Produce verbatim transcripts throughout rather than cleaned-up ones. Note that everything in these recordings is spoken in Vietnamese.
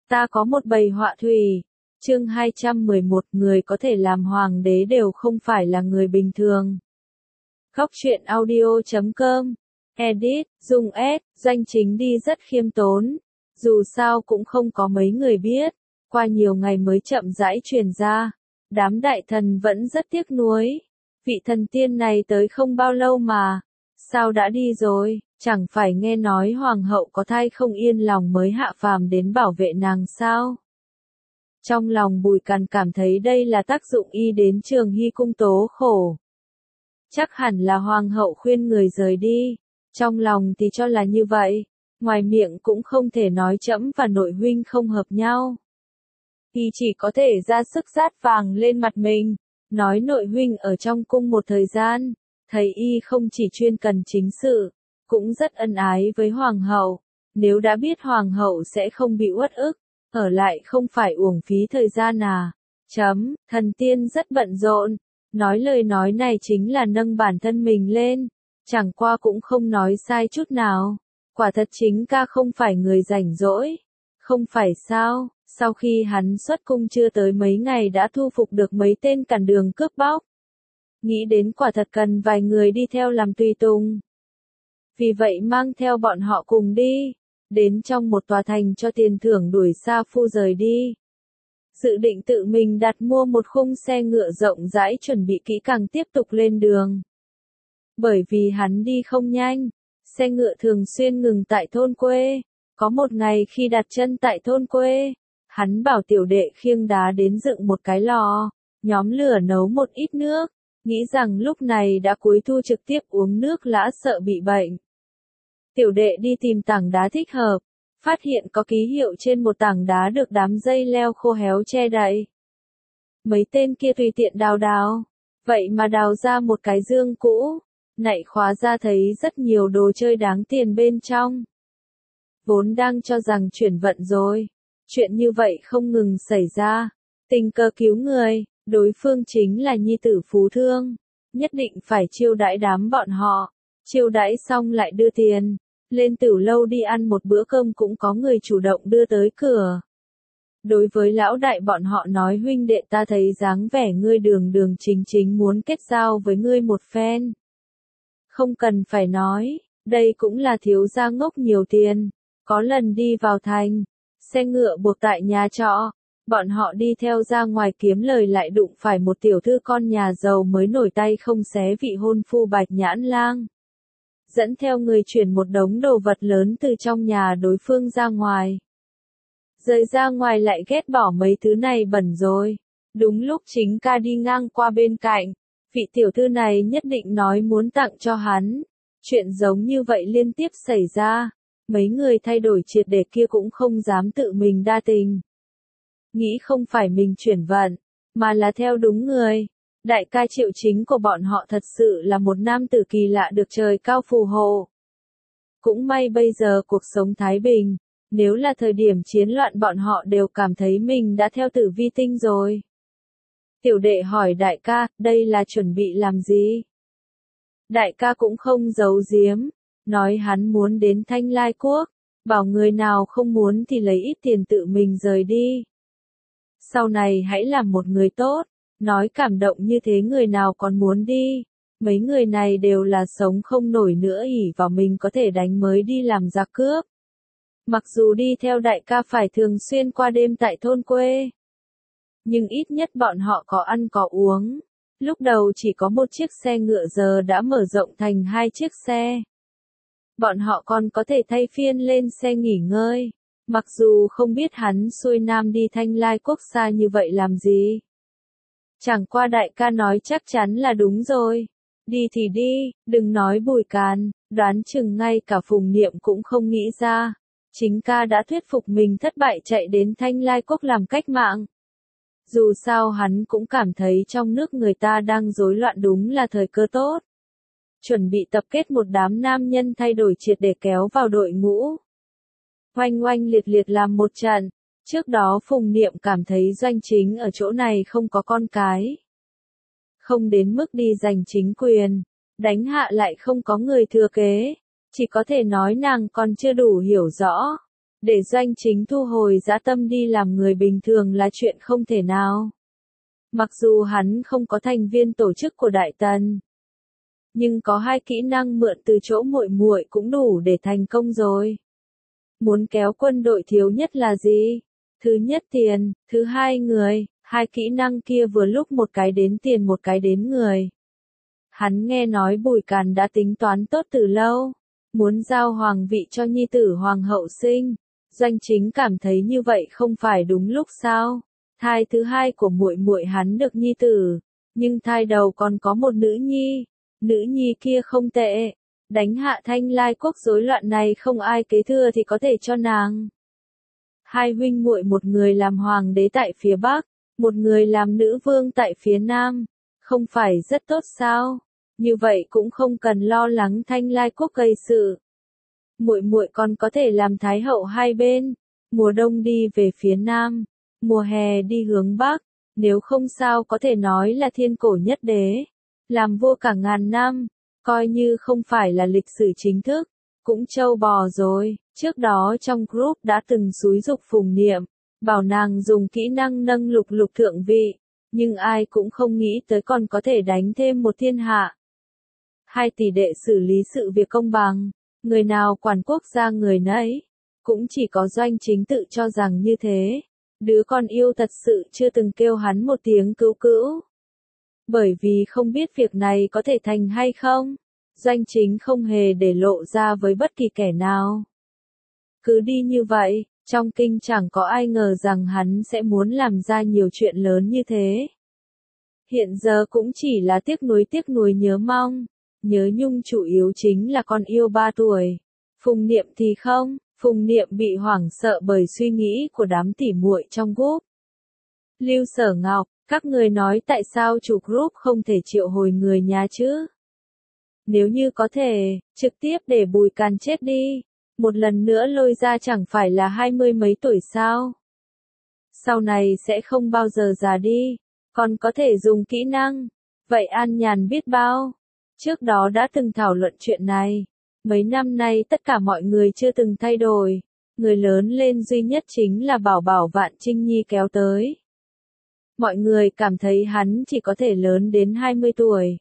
Ta có một bầy họa thủy. Chương hai trăm mười một, người có thể làm hoàng đế đều không phải là người bình thường. Góc truyện audio chấm com. Edit, dùng S, Doanh Chính đi rất khiêm tốn. Dù sao cũng không có mấy người biết. Qua nhiều ngày mới chậm rãi truyền ra. Đám đại thần vẫn rất tiếc nuối. Vị thần tiên này tới không bao lâu mà. Sao đã đi rồi? Chẳng phải nghe nói hoàng hậu có thai không yên lòng mới hạ phàm đến bảo vệ nàng sao? Trong lòng Bùi Càn cảm thấy đây là tác dụng y đến Trường Hy cung tố khổ. Chắc hẳn là hoàng hậu khuyên người rời đi. Trong lòng thì cho là như vậy. Ngoài miệng cũng không thể nói trẫm và nội huynh không hợp nhau. Y chỉ có thể ra sức rát vàng lên mặt mình. Nói nội huynh ở trong cung một thời gian. Thấy y không chỉ chuyên cần chính sự. Cũng rất ân ái với hoàng hậu. Nếu đã biết hoàng hậu sẽ không bị uất ức. Ở lại không phải uổng phí thời gian à. Chấm, thần tiên rất bận rộn. Nói lời nói này chính là nâng bản thân mình lên. Chẳng qua cũng không nói sai chút nào. Quả thật chính ca không phải người rảnh rỗi. Không phải sao, sau khi hắn xuất cung chưa tới mấy ngày đã thu phục được mấy tên cản đường cướp bóc. Nghĩ đến quả thật cần vài người đi theo làm tùy tùng. Vì vậy mang theo bọn họ cùng đi. Đến trong một tòa thành cho tiền thưởng đuổi Sa Phu rời đi. Dự định tự mình đặt mua một khung xe ngựa rộng rãi chuẩn bị kỹ càng tiếp tục lên đường. Bởi vì hắn đi không nhanh, xe ngựa thường xuyên ngừng tại thôn quê. Có một ngày khi đặt chân tại thôn quê, hắn bảo tiểu đệ khiêng đá đến dựng một cái lò, nhóm lửa nấu một ít nước, nghĩ rằng lúc này đã cuối thu trực tiếp uống nước lã sợ bị bệnh. Tiểu đệ đi tìm tảng đá thích hợp, phát hiện có ký hiệu trên một tảng đá được đám dây leo khô héo che đậy. Mấy tên kia tùy tiện đào đào, vậy mà đào ra một cái dương cũ, nạy khóa ra thấy rất nhiều đồ chơi đáng tiền bên trong. Vốn đang cho rằng chuyển vận rồi, chuyện như vậy không ngừng xảy ra, tình cờ cứu người, đối phương chính là nhi tử phú thương, nhất định phải chiêu đãi đám bọn họ, chiêu đãi xong lại đưa tiền. Lên tiểu lâu đi ăn một bữa cơm cũng có người chủ động đưa tới cửa. Đối với lão đại bọn họ nói huynh đệ ta thấy dáng vẻ ngươi đường đường chính chính muốn kết giao với ngươi một phen. Không cần phải nói, đây cũng là thiếu gia ngốc nhiều tiền. Có lần đi vào thành, xe ngựa buộc tại nhà trọ, bọn họ đi theo ra ngoài kiếm lời lại đụng phải một tiểu thư con nhà giàu mới nổi tay không xé vị hôn phu Bạch Nhãn Lang. Dẫn theo người chuyển một đống đồ vật lớn từ trong nhà đối phương ra ngoài. Rời ra ngoài lại ghét bỏ mấy thứ này bẩn rồi. Đúng lúc chính ca đi ngang qua bên cạnh, vị tiểu thư này nhất định nói muốn tặng cho hắn. Chuyện giống như vậy liên tiếp xảy ra. Mấy người thay đổi triệt để kia cũng không dám tự mình đa tình. Nghĩ không phải mình chuyển vận, mà là theo đúng người. Đại ca Triệu Chính của bọn họ thật sự là một nam tử kỳ lạ được trời cao phù hộ. Cũng may bây giờ cuộc sống thái bình, nếu là thời điểm chiến loạn bọn họ đều cảm thấy mình đã theo Tử Vi tinh rồi. Tiểu đệ hỏi đại ca, đây là chuẩn bị làm gì? Đại ca cũng không giấu giếm, nói hắn muốn đến Thanh Lai Quốc, bảo người nào không muốn thì lấy ít tiền tự mình rời đi. Sau này hãy làm một người tốt. Nói cảm động như thế người nào còn muốn đi. Mấy người này đều là sống không nổi nữa ỷ vào mình có thể đánh mới đi làm giặc cướp. Mặc dù đi theo đại ca phải thường xuyên qua đêm tại thôn quê. Nhưng ít nhất bọn họ có ăn có uống. Lúc đầu chỉ có một chiếc xe ngựa giờ đã mở rộng thành hai chiếc xe. Bọn họ còn có thể thay phiên lên xe nghỉ ngơi. Mặc dù không biết hắn xuôi nam đi Thanh Lai Quốc xa như vậy làm gì. Chẳng qua đại ca nói chắc chắn là đúng rồi. Đi thì đi, đừng nói Bùi Càn, đoán chừng ngay cả Phùng Niệm cũng không nghĩ ra. Chính ca đã thuyết phục mình thất bại chạy đến Thanh Lai Quốc làm cách mạng. Dù sao hắn cũng cảm thấy trong nước người ta đang rối loạn đúng là thời cơ tốt. Chuẩn bị tập kết một đám nam nhân thay đổi triệt để kéo vào đội ngũ. Oanh oanh liệt liệt làm một trận. Trước đó Phùng Niệm cảm thấy Doanh Chính ở chỗ này không có con cái. Không đến mức đi giành chính quyền, đánh hạ lại không có người thừa kế. Chỉ có thể nói nàng còn chưa đủ hiểu rõ. Để Doanh Chính thu hồi dã tâm đi làm người bình thường là chuyện không thể nào. Mặc dù hắn không có thành viên tổ chức của Đại Tần, nhưng có hai kỹ năng mượn từ chỗ muội muội cũng đủ để thành công rồi. Muốn kéo quân đội thiếu nhất là gì? Thứ nhất tiền, thứ hai người, hai kỹ năng kia vừa lúc một cái đến tiền một cái đến người. Hắn nghe nói Bùi Càn đã tính toán tốt từ lâu, muốn giao hoàng vị cho nhi tử hoàng hậu sinh. Doanh Chính cảm thấy như vậy không phải đúng lúc sao? Thai thứ hai của muội muội hắn được nhi tử, nhưng thai đầu còn có một nữ nhi, nữ nhi kia không tệ, đánh hạ Thanh Lai quốc rối loạn này không ai kế thừa thì có thể cho nàng. Hai huynh muội một người làm hoàng đế tại phía Bắc, một người làm nữ vương tại phía Nam, không phải rất tốt sao? Như vậy cũng không cần lo lắng Thanh Lai quốc gây sự. Muội muội còn có thể làm thái hậu hai bên, mùa đông đi về phía Nam, mùa hè đi hướng Bắc, nếu không sao có thể nói là thiên cổ nhất đế, làm vua cả ngàn năm, coi như không phải là lịch sử chính thức, cũng trâu bò rồi. Trước đó trong group đã từng xúi giục Phùng Niệm, bảo nàng dùng kỹ năng nâng lục lục thượng vị, nhưng ai cũng không nghĩ tới còn có thể đánh thêm một thiên hạ. Hai tỷ đệ xử lý sự việc công bằng, người nào quản quốc gia người nấy, cũng chỉ có Doanh Chính tự cho rằng như thế. Đứa con yêu thật sự chưa từng kêu hắn một tiếng cứu cữu. Bởi vì không biết việc này có thể thành hay không, Doanh Chính không hề để lộ ra với bất kỳ kẻ nào. Cứ đi như vậy, trong kinh chẳng có ai ngờ rằng hắn sẽ muốn làm ra nhiều chuyện lớn như thế. Hiện giờ cũng chỉ là tiếc nuối tiếc nuối nhớ mong, nhớ nhung chủ yếu chính là con yêu ba tuổi. Phùng Niệm thì không, Phùng Niệm bị hoảng sợ bởi suy nghĩ của đám tỉ muội trong group. Lưu Sở Ngọc, các người nói tại sao chủ group không thể triệu hồi người nhà chứ? Nếu như có thể, trực tiếp để Bùi Càn chết đi, một lần nữa lôi ra chẳng phải là hai mươi mấy tuổi sao? Sau này sẽ không bao giờ già đi, còn có thể dùng kỹ năng, vậy an nhàn biết bao. Trước đó đã từng thảo luận chuyện này, mấy năm nay tất cả mọi người chưa từng thay đổi, người lớn lên duy nhất chính là Bảo Bảo Vạn Trinh Nhi kéo tới. Mọi người cảm thấy hắn chỉ có thể lớn đến hai mươi tuổi.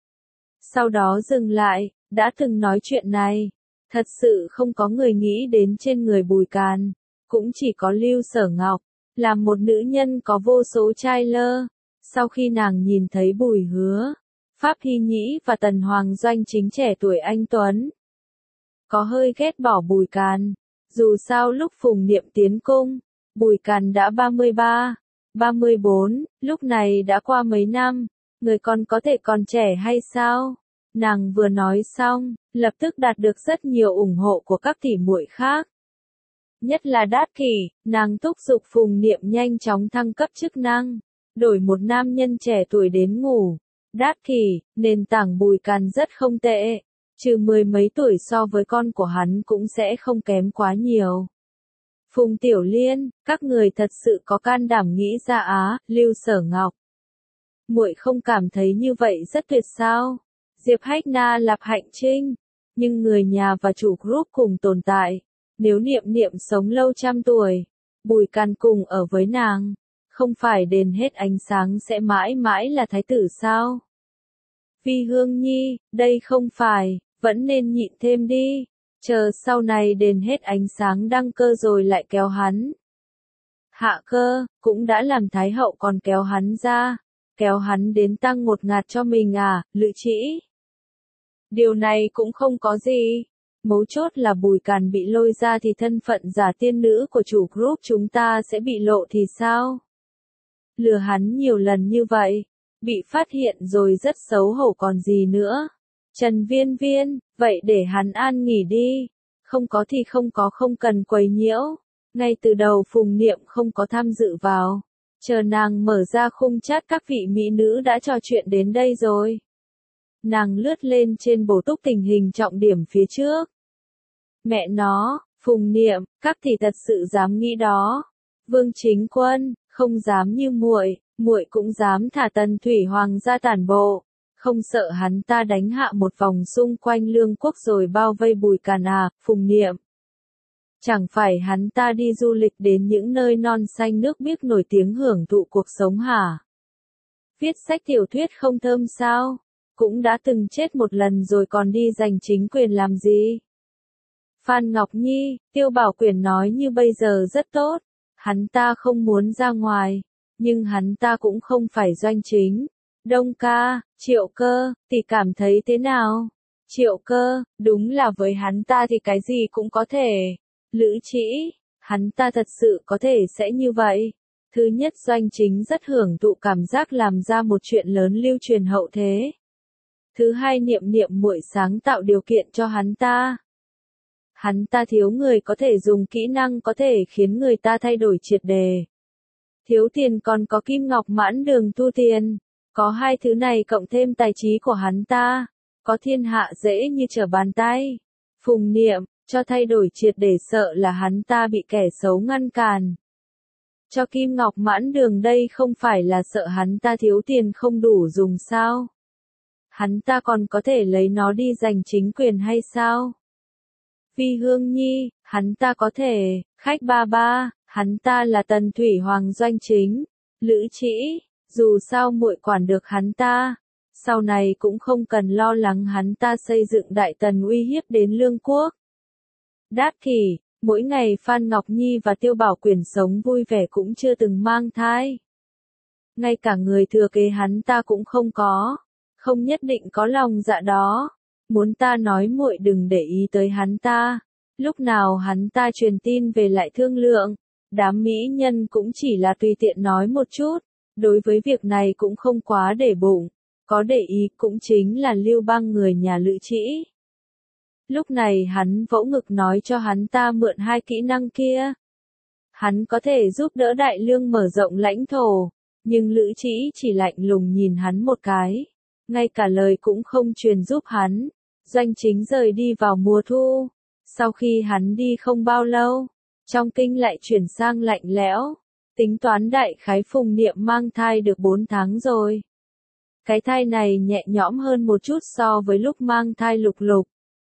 Sau đó dừng lại, đã từng nói chuyện này, thật sự không có người nghĩ đến trên người Bùi Càn, cũng chỉ có Lưu Sở Ngọc, là một nữ nhân có vô số trai lơ. Sau khi nàng nhìn thấy Bùi Hứa, Pháp Hy Nhĩ và Tần Hoàng Doanh Chính trẻ tuổi anh tuấn, có hơi ghét bỏ Bùi Càn. Dù sao lúc Phùng Niệm tiến cung, Bùi Càn đã ba mươi ba, ba mươi bốn, lúc này đã qua mấy năm, người còn có thể còn trẻ hay sao? Nàng vừa nói xong, lập tức đạt được rất nhiều ủng hộ của các tỷ muội khác. Nhất là Đát Kỷ, nàng thúc giục Phùng Niệm nhanh chóng thăng cấp chức năng, đổi một nam nhân trẻ tuổi đến ngủ. Đát Kỷ, nền tảng Bùi Càn rất không tệ, trừ mười mấy tuổi so với con của hắn cũng sẽ không kém quá nhiều. Phùng Tiểu Liên, các người thật sự có can đảm nghĩ ra á, Lưu Sở Ngọc. Muội không cảm thấy như vậy rất tuyệt sao? Diệp Hách Na Lạp Hạnh Trinh, nhưng người nhà và chủ group cùng tồn tại, nếu Niệm Niệm sống lâu trăm tuổi, Bùi Càn cùng ở với nàng, không phải đền hết ánh sáng sẽ mãi mãi là thái tử sao? Vi Hương Nhi, đây không phải, vẫn nên nhịn thêm đi, chờ sau này đền hết ánh sáng đăng cơ rồi lại kéo hắn. Hạ Cơ, cũng đã làm thái hậu còn kéo hắn ra, kéo hắn đến tăng một ngạt cho mình à, Lữ Trĩ. Điều này cũng không có gì, mấu chốt là Bùi Càn bị lôi ra thì thân phận giả tiên nữ của chủ group chúng ta sẽ bị lộ thì sao? Lừa hắn nhiều lần như vậy, bị phát hiện rồi rất xấu hổ còn gì nữa. Trần Viên Viên, vậy để hắn an nghỉ đi, không có thì không có không cần quấy nhiễu. Ngay từ đầu Phùng Niệm không có tham dự vào, chờ nàng mở ra khung chat các vị mỹ nữ đã trò chuyện đến đây rồi. Nàng lướt lên trên bổ túc tình hình trọng điểm phía trước. Mẹ nó, Phùng Niệm, các thì thật sự dám nghĩ đó. Vương Chính Quân, không dám như muội, muội cũng dám thả Tần Thủy Hoàng ra tản bộ, không sợ hắn ta đánh hạ một vòng xung quanh lương quốc rồi bao vây Bùi Càn à, Phùng Niệm. Chẳng phải hắn ta đi du lịch đến những nơi non xanh nước biếc nổi tiếng hưởng thụ cuộc sống hả? Viết sách tiểu thuyết không thơm sao? Cũng đã từng chết một lần rồi còn đi giành chính quyền làm gì? Phan Ngọc Nhi, Tiêu Bảo Quyển nói như bây giờ rất tốt. Hắn ta không muốn ra ngoài, nhưng hắn ta cũng không phải doanh chính. Đông ca, Triệu Cơ, thì cảm thấy thế nào? Triệu Cơ, đúng là với hắn ta thì cái gì cũng có thể. Lữ Trĩ, hắn ta thật sự có thể sẽ như vậy. Thứ nhất, doanh chính rất hưởng thụ cảm giác làm ra một chuyện lớn lưu truyền hậu thế. Thứ hai, Niệm Niệm muội sáng tạo điều kiện cho hắn ta. Hắn ta thiếu người có thể dùng kỹ năng có thể khiến người ta thay đổi triệt đề. Thiếu tiền còn có Kim Ngọc Mãn Đường thu tiền. Có hai thứ này cộng thêm tài trí của hắn ta, có thiên hạ dễ như trở bàn tay. Phùng Niệm, cho thay đổi triệt để sợ là hắn ta bị kẻ xấu ngăn cản. Cho Kim Ngọc Mãn Đường đây không phải là sợ hắn ta thiếu tiền không đủ dùng sao? Hắn ta còn có thể lấy nó đi giành chính quyền hay sao? Vi Hương Nhi, hắn ta có thể, khách ba ba, hắn ta là Tần Thủy Hoàng doanh chính. Lữ Trĩ, dù sao muội quản được hắn ta, sau này cũng không cần lo lắng hắn ta xây dựng đại tần uy hiếp đến lương quốc. Đát Kỷ, mỗi ngày Phan Ngọc Nhi và Tiêu Bảo Quyển sống vui vẻ cũng chưa từng mang thai. Ngay cả người thừa kế hắn ta cũng không có, không nhất định có lòng dạ đó. Muốn ta nói muội đừng để ý tới hắn ta, lúc nào hắn ta truyền tin về lại thương lượng. Đám mỹ nhân cũng chỉ là tùy tiện nói một chút, đối với việc này cũng không quá để bụng, có để ý cũng chính là Lưu Bang người nhà Lữ Trĩ. Lúc này hắn vỗ ngực nói cho hắn ta mượn hai kỹ năng kia. Hắn có thể giúp đỡ Đại Lương mở rộng lãnh thổ, nhưng Lữ Trĩ chỉ lạnh lùng nhìn hắn một cái, ngay cả lời cũng không truyền giúp hắn. Doanh chính rời đi vào mùa thu, sau khi hắn đi không bao lâu, trong kinh lại chuyển sang lạnh lẽo, tính toán đại khái Phùng Niệm mang thai được bốn tháng rồi. Cái thai này nhẹ nhõm hơn một chút so với lúc mang thai Lục Lục.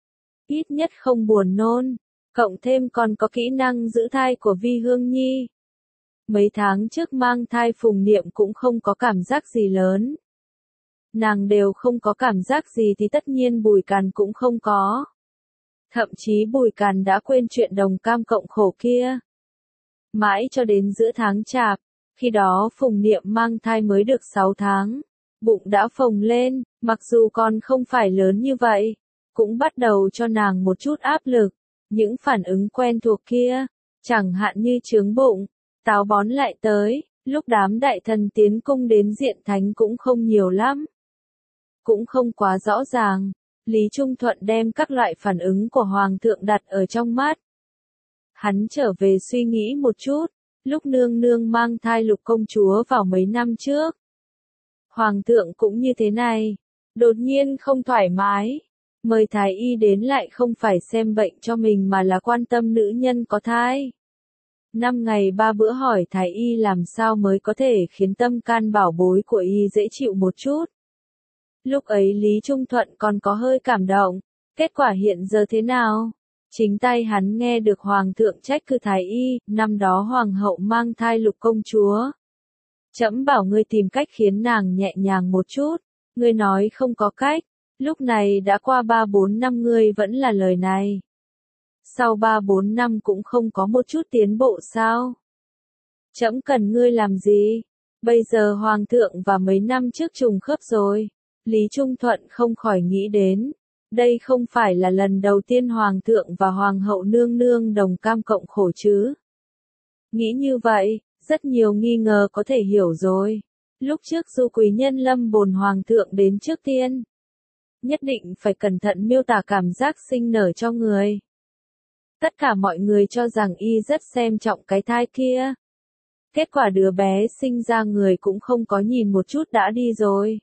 Ít nhất không buồn nôn, cộng thêm còn có kỹ năng giữ thai của Vi Hương Nhi. Mấy tháng trước mang thai Phùng Niệm cũng không có cảm giác gì lớn. Nàng đều không có cảm giác gì thì tất nhiên Bùi Càn cũng không có. Thậm chí Bùi Càn đã quên chuyện đồng cam cộng khổ kia. Mãi cho đến giữa tháng Chạp, khi đó Phùng Niệm mang thai mới được sáu tháng, bụng đã phồng lên, mặc dù còn không phải lớn như vậy, cũng bắt đầu cho nàng một chút áp lực. Những phản ứng quen thuộc kia, chẳng hạn như chướng bụng, táo bón lại tới, lúc đám đại thần tiến cung đến diện thánh cũng không nhiều lắm. Cũng không quá rõ ràng, Lý Trung Thuận đem các loại phản ứng của Hoàng thượng đặt ở trong mắt. Hắn trở về suy nghĩ một chút, lúc nương nương mang thai Lục công chúa vào mấy năm trước. Hoàng thượng cũng như thế này, đột nhiên không thoải mái, mời thái y đến lại không phải xem bệnh cho mình mà là quan tâm nữ nhân có thai. Năm ngày ba bữa hỏi thái y làm sao mới có thể khiến tâm can bảo bối của y dễ chịu một chút. Lúc ấy Lý Trung Thuận còn có hơi cảm động, kết quả hiện giờ thế nào? Chính tay hắn nghe được Hoàng thượng trách cứ thái y, năm đó Hoàng hậu mang thai Lục công chúa. Trẫm bảo ngươi tìm cách khiến nàng nhẹ nhàng một chút, ngươi nói không có cách, lúc này đã qua ba bốn năm ngươi vẫn là lời này. Sau ba bốn năm cũng không có một chút tiến bộ sao? Trẫm cần ngươi làm gì? Bây giờ Hoàng thượng và mấy năm trước trùng khớp rồi. Lý Trung Thuận không khỏi nghĩ đến, đây không phải là lần đầu tiên Hoàng thượng và Hoàng hậu nương nương đồng cam cộng khổ chứ. Nghĩ như vậy, rất nhiều nghi ngờ có thể hiểu rồi. Lúc trước Du Quý Nhân lâm bồn Hoàng thượng đến trước tiên. Nhất định phải cẩn thận miêu tả cảm giác sinh nở cho người. Tất cả mọi người cho rằng y rất xem trọng cái thai kia. Kết quả đứa bé sinh ra người cũng không có nhìn một chút đã đi rồi.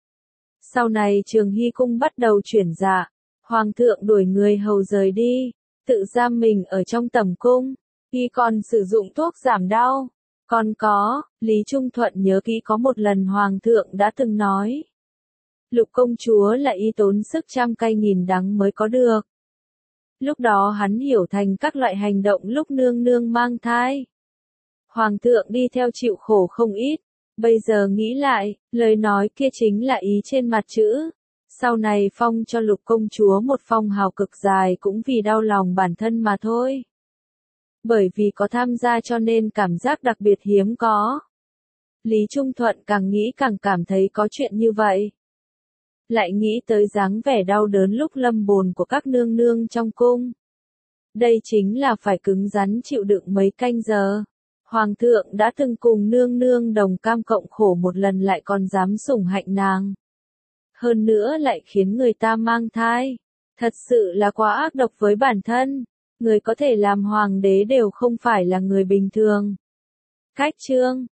Sau này Trường Hy Cung bắt đầu chuyển dạ, Hoàng thượng đuổi người hầu rời đi, tự giam mình ở trong tẩm cung, y còn sử dụng thuốc giảm đau. Còn có, Lý Trung Thuận nhớ kỹ có một lần Hoàng thượng đã từng nói. Lục công chúa là y tốn sức trăm cay nghìn đắng mới có được. Lúc đó hắn hiểu thành các loại hành động lúc nương nương mang thai. Hoàng thượng đi theo chịu khổ không ít, bây giờ nghĩ lại, lời nói kia chính là ý trên mặt chữ. Sau này phong cho Lục công chúa một phong hào cực dài cũng vì đau lòng bản thân mà thôi. Bởi vì có tham gia cho nên cảm giác đặc biệt hiếm có. Lý Trung Thuận càng nghĩ càng cảm thấy có chuyện như vậy. Lại nghĩ tới dáng vẻ đau đớn lúc lâm bồn của các nương nương trong cung. Đây chính là phải cứng rắn chịu đựng mấy canh giờ. Hoàng thượng đã từng cùng nương nương đồng cam cộng khổ một lần lại còn dám sủng hạnh nàng. Hơn nữa lại khiến người ta mang thai. Thật sự là quá ác độc với bản thân. Người có thể làm hoàng đế đều không phải là người bình thường. Cách chương